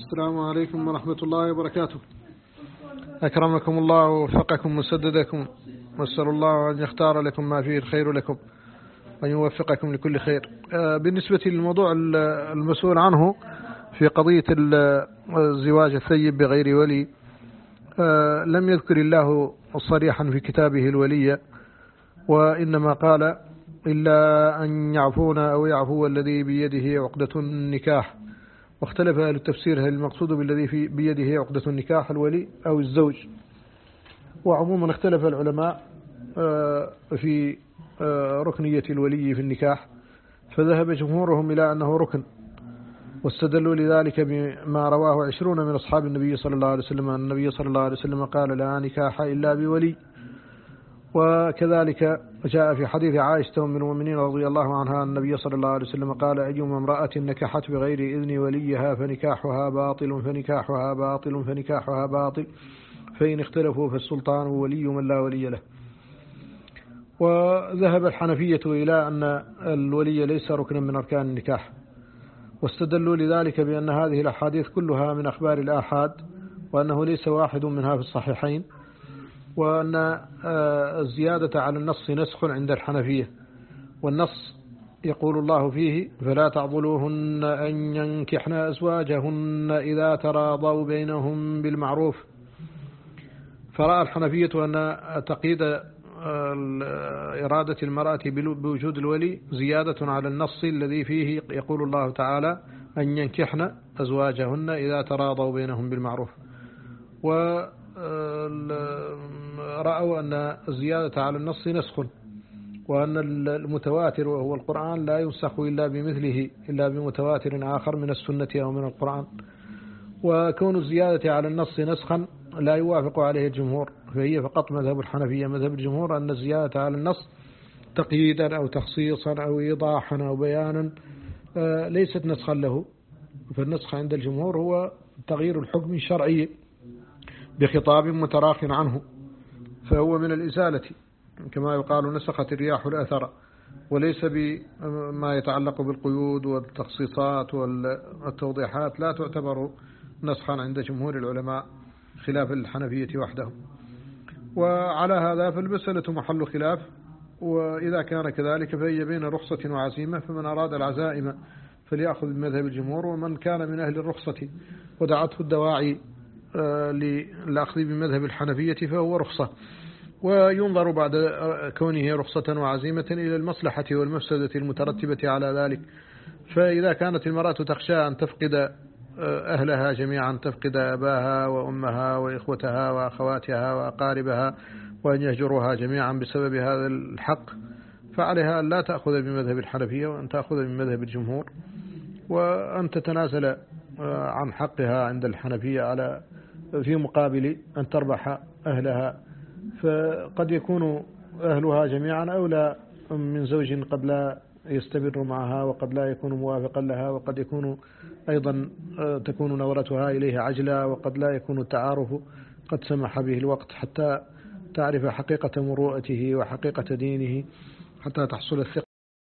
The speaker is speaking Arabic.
السلام عليكم ورحمة الله وبركاته. أكرمكم الله ووفقكم وسددكم، وأسأل الله أن يختار لكم ما فيه الخير لكم وأن يوفقكم لكل خير. بالنسبة للموضوع المسؤول عنه في قضية الزواج الثيب بغير ولي، لم يذكر الله صريحا في كتابه الولي، وإنما قال إلا أن يعفونا أو يعفو الذي بيده عقدة النكاح. واختلف أهل التفسير هل المقصود بالذي بيده عقدة النكاح الولي أو الزوج. وعموما اختلف العلماء في ركنية الولي في النكاح، فذهب جمهورهم إلى أنه ركن، واستدلوا لذلك بما رواه 20 من أصحاب النبي صلى الله عليه وسلم أن النبي صلى الله عليه وسلم قال لا نكاح إلا بولي. وكذلك جاء في حديث عائشة أم المؤمنين رضي الله عنها أن النبي صلى الله عليه وسلم قال أيما امرأة نكحت بغير إذن وليها فنكاحها باطل فنكاحها باطل فنكاحها باطل، فإن اختلفوا فالسلطان ولي من لا ولي له. وذهب الحنفية إلى أن الولي ليس ركنا من أركان النكاح، واستدلوا لذلك بأن هذه الأحاديث كلها من أخبار الآحاد، وأنه ليس واحد منها في الصحيحين، وأن الزيادة على النص نسخ عند الحنفية، والنص يقول الله فيه فلا تعضلوهن أن ينكحن أزواجهن إذا تراضوا بينهم بالمعروف. فرأى الحنفية أن تقييد إرادة المرأة بوجود الولي زيادة على النص الذي فيه يقول الله تعالى أن ينكحن أزواجهن إذا تراضوا بينهم بالمعروف. ورأوا أن الزيادة على النص نسخ، وأن المتواتر وهو القرآن لا ينسخ إلا بمثله إلا بمتواتر آخر من السنة أو من القرآن. وكون الزيادة على النص نسخا لا يوافق عليه الجمهور، فهي فقط مذهب الحنفية. مذهب الجمهور أن الزيادة على النص تقييدا أو تخصيصا أو إيضاحا أو بيانا ليست نسخا له، فالنسخ عند الجمهور هو تغيير الحكم الشرعي بخطاب متراخ عنه، فهو من الإزالة كما يقال نسخت الرياح الأثر، وليس بما يتعلق بالقيود والتخصيصات والتوضيحات لا تعتبر نسخا عند جمهور العلماء خلاف الحنفية وحدهم. وعلى هذا فالمسألة محل خلاف، وإذا كان كذلك فهي بين رخصة وعزيمة، فمن أراد العزائم فليأخذ بمذهب الجمهور، ومن كان من أهل الرخصة ودعته الدواعي للأخذ بمذهب الحنفية فهو رخصة. وينظر بعد كونه رخصة وعزيمة إلى المصلحة والمفسدة المترتبة على ذلك. فإذا كانت المرأة تخشى أن تفقد أهلها جميعا، تفقد أباها وأمها وإخوتها وأخواتها وأقاربها، وأن يهجروها جميعا بسبب هذا الحق، فعليها أن لا تأخذ بمذهب الحنفية وأن تأخذ بمذهب الجمهور، وأن تتنازل عن حقها عند الحنفية على في مقابل أن تربح أهلها. فقد يكون أهلها جميعا أولى من زوج قد لا يستمر معها وقد لا يكون موافقا لها، وقد يكون أيضا تكون نورتها إليه عجلة، وقد لا يكون التعارف قد سمح به الوقت حتى تعرف حقيقة مروءته وحقيقة دينه، حتى تحصل الثقة